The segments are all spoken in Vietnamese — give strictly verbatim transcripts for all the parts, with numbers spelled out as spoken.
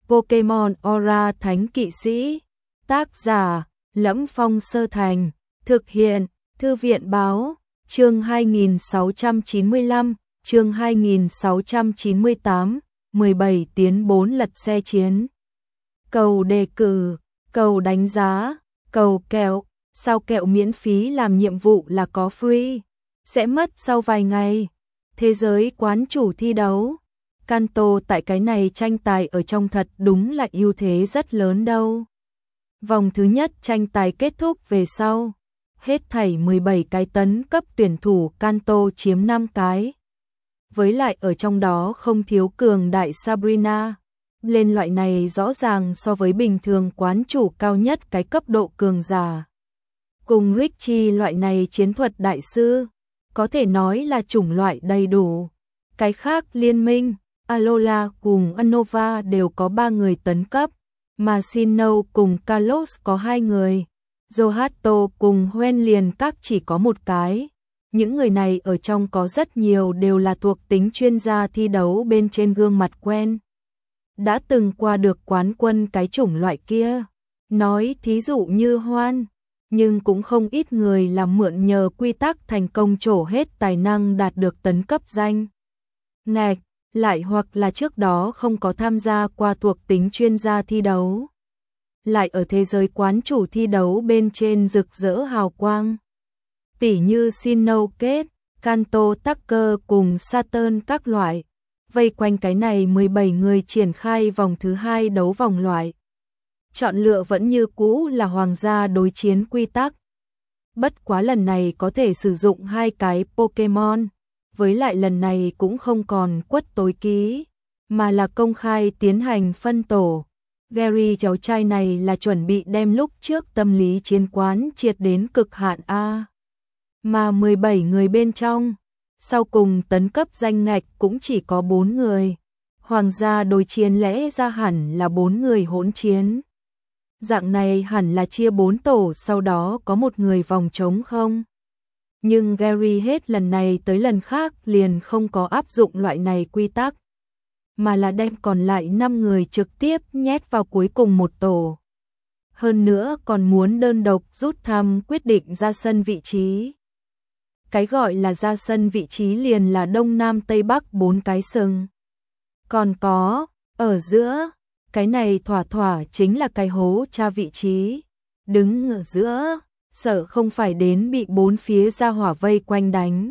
Pokemon Aura Thánh Kỵ Sĩ. Tác giả: Lẫm Phong Sơ Thành. Thực hiện: Thư viện báo. Chương hai nghìn sáu trăm chín mươi lăm, chương hai nghìn sáu trăm chín mươi tám, mười bảy tiến bốn lật xe chiến. Cầu đề cử, cầu đánh giá, cầu kẹo. Sao kẹo miễn phí làm nhiệm vụ là có free, sẽ mất sau vài ngày. Thế giới quán chủ thi đấu. Kanto tại cái này tranh tài ở trong thật đúng là ưu thế rất lớn đâu. Vòng thứ nhất tranh tài kết thúc về sau. Hết thảy mười bảy cái tấn cấp tuyển thủ, Kanto chiếm năm cái. Với lại ở trong đó không thiếu cường đại Sabrina. Lên loại này rõ ràng so với bình thường quán chủ cao nhất cái cấp độ cường giả. Cùng Richie loại này chiến thuật đại sư, có thể nói là chủng loại đầy đủ. Cái khác liên minh, Alola cùng Unova đều có ba người tấn cấp, mà Sinnoh cùng Kalos có hai người, Zohato cùng Hoenn liền các chỉ có một cái. Những người này ở trong có rất nhiều đều là thuộc tính chuyên gia thi đấu bên trên gương mặt quen. Đã từng qua được quán quân cái chủng loại kia. Nói thí dụ như Hoan, nhưng cũng không ít người làm mượn nhờ quy tắc thành công trổ hết tài năng đạt được tấn cấp danh ngạch, lại hoặc là trước đó không có tham gia qua thuộc tính chuyên gia thi đấu. Lại ở thế giới quán chủ thi đấu bên trên rực rỡ hào quang. Tỉ như Sinnoh kết, Kanto Tucker cùng Saturn các loại. Vây quanh cái này mười bảy người triển khai vòng thứ hai đấu vòng loại. Chọn lựa vẫn như cũ là hoàng gia đối chiến quy tắc. Bất quá lần này có thể sử dụng hai cái Pokemon, với lại lần này cũng không còn quất tối ký, mà là công khai tiến hành phân tổ. Gary cháu trai này là chuẩn bị đem lúc trước tâm lý chiến quán triệt đến cực hạn A. Mà mười bảy người bên trong, sau cùng tấn cấp danh ngạch cũng chỉ có bốn người. Hoàng gia đối chiến lẽ ra hẳn là bốn người hỗn chiến. Dạng này hẳn là chia bốn tổ, sau đó có một người vòng trống không? Nhưng Gary hết lần này tới lần khác liền không có áp dụng loại này quy tắc, mà là đem còn lại năm người trực tiếp nhét vào cuối cùng một tổ. Hơn nữa còn muốn đơn độc rút thăm quyết định ra sân vị trí. Cái gọi là ra sân vị trí liền là Đông Nam Tây Bắc bốn cái sừng. Còn có, ở giữa, cái này thỏa thỏa chính là cái hố tra vị trí. Đứng ở giữa, sợ không phải đến bị bốn phía ra hỏa vây quanh đánh.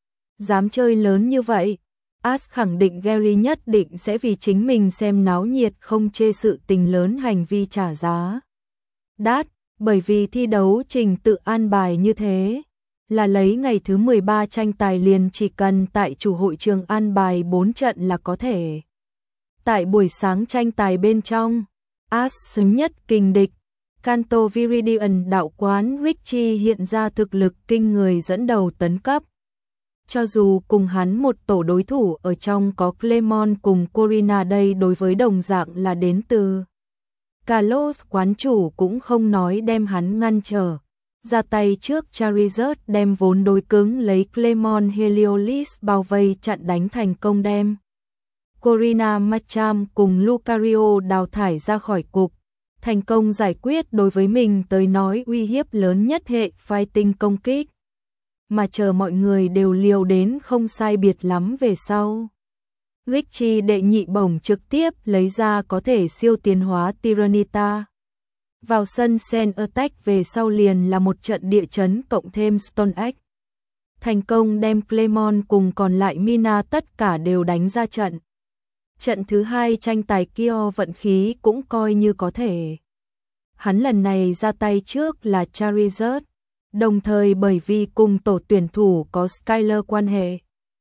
Dám chơi lớn như vậy, Ash khẳng định Gary nhất định sẽ vì chính mình xem náo nhiệt không chê sự tình lớn hành vi trả giá đắt, bởi vì thi đấu trình tự an bài như thế. Là lấy ngày thứ mười ba tranh tài liền chỉ cần tại chủ hội trường an bài bốn trận là có thể. Tại buổi sáng tranh tài bên trong, Ash xứng nhất kình địch, Kanto Viridian đạo quán Richie hiện ra thực lực kinh người dẫn đầu tấn cấp. Cho dù cùng hắn một tổ đối thủ ở trong có Clemon cùng Corina, đây đối với đồng dạng là đến từ Kalos quán chủ cũng không nói đem hắn ngăn trở. Ra tay trước Charizard đem vốn đối cứng lấy Clemon Heliolisk bao vây chặn đánh thành công, đem Corina Machamp cùng Lucario đào thải ra khỏi cục, thành công giải quyết đối với mình tới nói uy hiếp lớn nhất hệ fighting công kích. Mà chờ mọi người đều liều đến không sai biệt lắm về sau, Richie đệ nhị bổng trực tiếp lấy ra có thể siêu tiến hóa Tyranitar. Vào sân Sen Attack về sau liền là một trận địa chấn cộng thêm Stone Egg. Thành công đem Clemon cùng còn lại Mina tất cả đều đánh ra trận. Trận thứ hai tranh tài kia vận khí cũng coi như có thể. Hắn lần này ra tay trước là Charizard, đồng thời bởi vì cùng tổ tuyển thủ có Skyler quan hệ.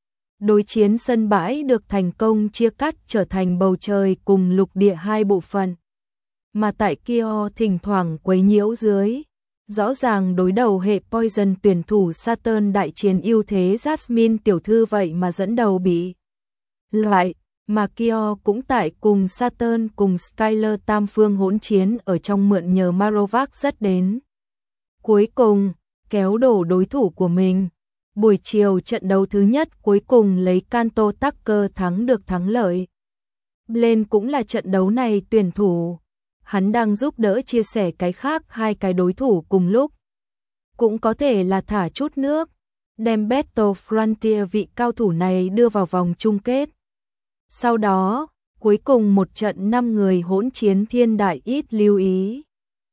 Đối chiến sân bãi được thành công chia cắt trở thành bầu trời cùng lục địa hai bộ phận. Mà tại kia thỉnh thoảng quấy nhiễu dưới, rõ ràng đối đầu hệ Poison tuyển thủ Saturn đại chiến ưu thế Jasmine tiểu thư vậy mà dẫn đầu bị loại, mà kia cũng tại cùng Saturn cùng Skyler tam phương hỗn chiến ở trong mượn nhờ Marowak rất đến. Cuối cùng, kéo đổ đối thủ của mình. Buổi chiều trận đấu thứ nhất cuối cùng lấy Kanto Tucker thắng được thắng lợi. Blaine cũng là trận đấu này tuyển thủ. Hắn đang giúp đỡ chia sẻ cái khác hai cái đối thủ cùng lúc. Cũng có thể là thả chút nước, đem Battle Frontier vị cao thủ này đưa vào vòng chung kết. Sau đó, cuối cùng một trận năm người hỗn chiến thiên đại ít lưu ý.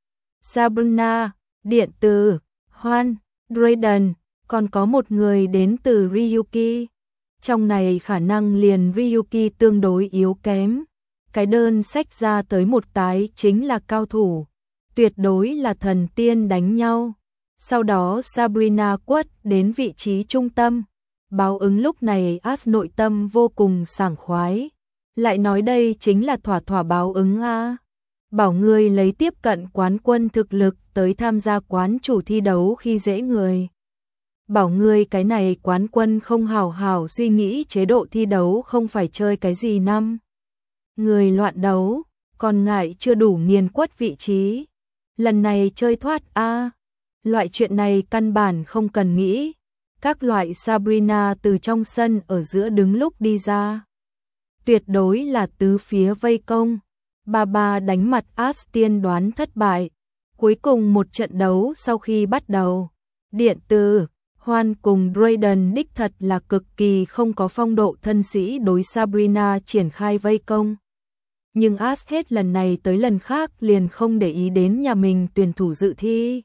Sabrina, Điện Từ, Hoan, Drayden, còn có một người đến từ Ryuki. Trong này khả năng liền Ryuki tương đối yếu kém. Cái đơn sách ra tới một tái chính là cao thủ. Tuyệt đối là thần tiên đánh nhau. Sau đó Sabrina quất đến vị trí trung tâm. Báo ứng lúc này As nội tâm vô cùng sảng khoái. Lại nói đây chính là thỏa thỏa báo ứng a. Bảo người lấy tiếp cận quán quân thực lực tới tham gia quán chủ thi đấu khi dễ người. Bảo người cái này quán quân không hào hào suy nghĩ chế độ thi đấu không phải chơi cái gì năm. Người loạn đấu, còn ngại chưa đủ nghiền quất vị trí. Lần này chơi thoát a. Loại chuyện này căn bản không cần nghĩ. Các loại Sabrina từ trong sân ở giữa đứng lúc đi ra. Tuyệt đối là tứ phía vây công. Ba ba đánh mặt As tiên đoán thất bại. Cuối cùng một trận đấu sau khi bắt đầu. Điện Từ, Hoan cùng Drayden đích thật là cực kỳ không có phong độ thân sĩ đối Sabrina triển khai vây công. Nhưng As hết lần này tới lần khác liền không để ý đến nhà mình tuyển thủ dự thi.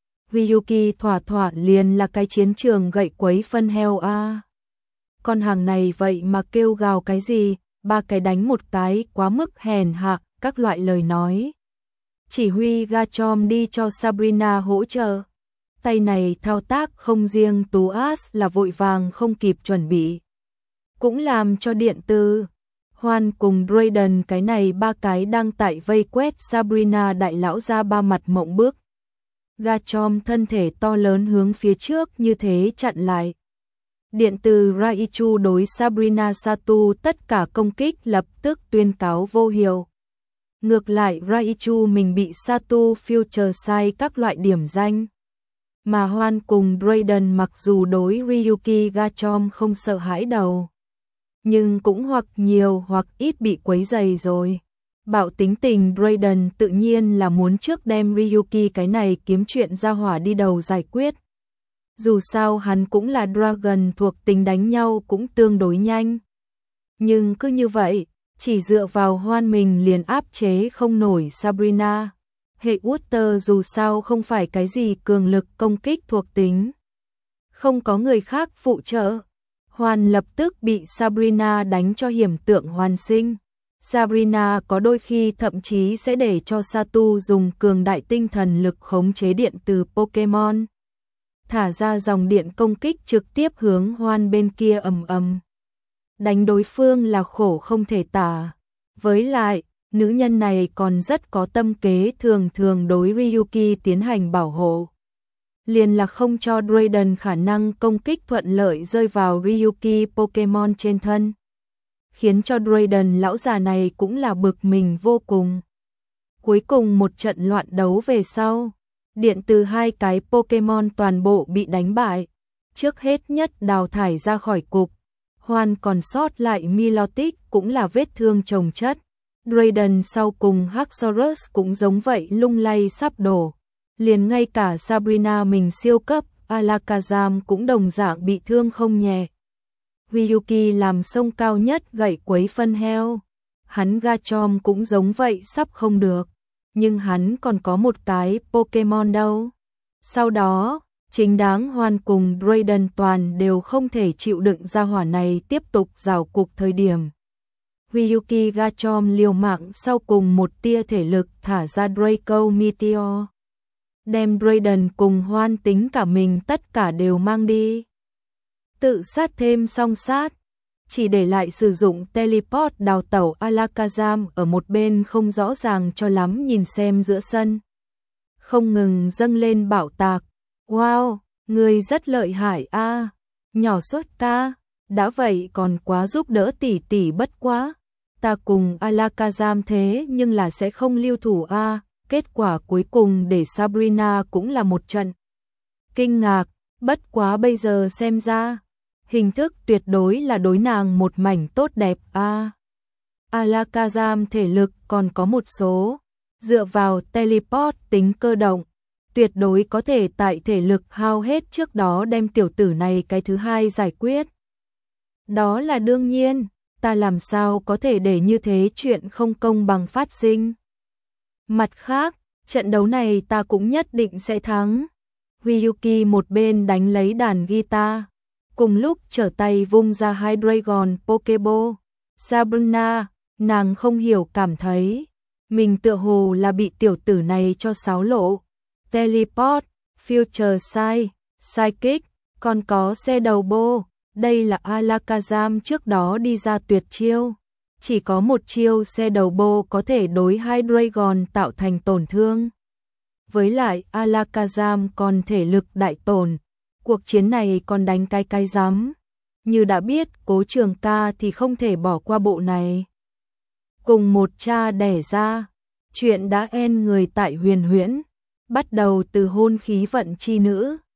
Ryuki thỏa thỏa liền là cái chiến trường gậy quấy phân heo a. Con hàng này vậy mà kêu gào cái gì, ba cái đánh một cái quá mức hèn hạ, các loại lời nói. Chỉ huy Garchomp đi cho Sabrina hỗ trợ. Tay này thao tác không riêng Tú As là vội vàng không kịp chuẩn bị. Cũng làm cho Điện Từ, Hoan cùng Drayden cái này ba cái đang tại vây quét Sabrina đại lão ra ba mặt mộng bước. Garchomp thân thể to lớn hướng phía trước như thế chặn lại. Điện Từ Raichu đối Sabrina Satu tất cả công kích lập tức tuyên cáo vô hiệu. Ngược lại Raichu mình bị Satu Future sai các loại điểm danh. Mà Hoan cùng Drayden mặc dù đối Ryuki Garchomp không sợ hãi đầu. Nhưng cũng hoặc nhiều hoặc ít bị quấy dày rồi. Bạo tính tình Drayden tự nhiên là muốn trước đem Ryuki cái này kiếm chuyện ra hỏa đi đầu giải quyết. Dù sao hắn cũng là Dragon thuộc tính đánh nhau cũng tương đối nhanh. Nhưng cứ như vậy, chỉ dựa vào Hoan mình liền áp chế không nổi Sabrina. Hệ Water dù sao không phải cái gì cường lực công kích thuộc tính. Không có người khác phụ trợ. Hoan lập tức bị Sabrina đánh cho hiểm tượng hoàn sinh. Sabrina có đôi khi thậm chí sẽ để cho Satu dùng cường đại tinh thần lực khống chế điện từ Pokemon. Thả ra dòng điện công kích trực tiếp hướng Hoan bên kia ầm ầm. Đánh đối phương là khổ không thể tả. Với lại, nữ nhân này còn rất có tâm kế thường thường đối Ryuki tiến hành bảo hộ. Liền là không cho Drayden khả năng công kích thuận lợi rơi vào Ryuki Pokemon trên thân. Khiến cho Drayden lão già này cũng là bực mình vô cùng. Cuối cùng một trận loạn đấu về sau, Điện Từ hai cái Pokemon toàn bộ bị đánh bại. Trước hết nhất đào thải ra khỏi cục. Hoan còn sót lại Milotic cũng là vết thương chồng chất. Drayden sau cùng Haxorus cũng giống vậy lung lay sắp đổ. Liền ngay cả Sabrina mình siêu cấp Alakazam cũng đồng dạng bị thương không nhẹ. Ryuki làm sông cao nhất gậy quấy phân heo. Hắn Garchomp cũng giống vậy sắp không được. Nhưng hắn còn có một cái Pokemon đâu. Sau đó, chính đáng Hoan cùng Drayden toàn đều không thể chịu đựng ra hỏa này tiếp tục rào cục thời điểm. Ryuki Garchomp liều mạng sau cùng một tia thể lực thả ra Draco Meteor. Đem Drayden cùng Hoan tính cả mình tất cả đều mang đi. Tự sát thêm song sát. Chỉ để lại sử dụng teleport đào tẩu Alakazam ở một bên không rõ ràng cho lắm nhìn xem giữa sân. Không ngừng dâng lên bảo tạc. Wow, người rất lợi hại a, à. Nhỏ sốt ca, đã vậy còn quá giúp đỡ tỷ tỷ bất quá. Ta cùng Alakazam thế nhưng là sẽ không lưu thủ a, à. Kết quả cuối cùng để Sabrina cũng là một trận kinh ngạc, bất quá bây giờ xem ra hình thức tuyệt đối là đối nàng một mảnh tốt đẹp a. À. Alakazam thể lực còn có một số, dựa vào teleport tính cơ động, tuyệt đối có thể tại thể lực hao hết trước đó đem tiểu tử này cái thứ hai giải quyết. Đó là đương nhiên, ta làm sao có thể để như thế chuyện không công bằng phát sinh. Mặt khác, trận đấu này ta cũng nhất định sẽ thắng. Ryuki một bên đánh lấy đàn guitar, cùng lúc trở tay vung ra hai Dragon Pokeball. Sabrina, nàng không hiểu cảm thấy, mình tựa hồ là bị tiểu tử này cho xáo lộ. Teleport, Future Sight, Psychic, còn có xe đầu bô, đây là Alakazam trước đó đi ra tuyệt chiêu. Chỉ có một chiêu xe đầu bô có thể đối hai Dragon tạo thành tổn thương. Với lại Alakazam còn thể lực đại tổn, cuộc chiến này còn đánh cái cái rắm. Như đã biết Cố Trường Ca thì không thể bỏ qua bộ này. Cùng một cha đẻ ra, chuyện đã en người tại Huyền Huyễn, bắt đầu từ hôn khí vận chi nữ.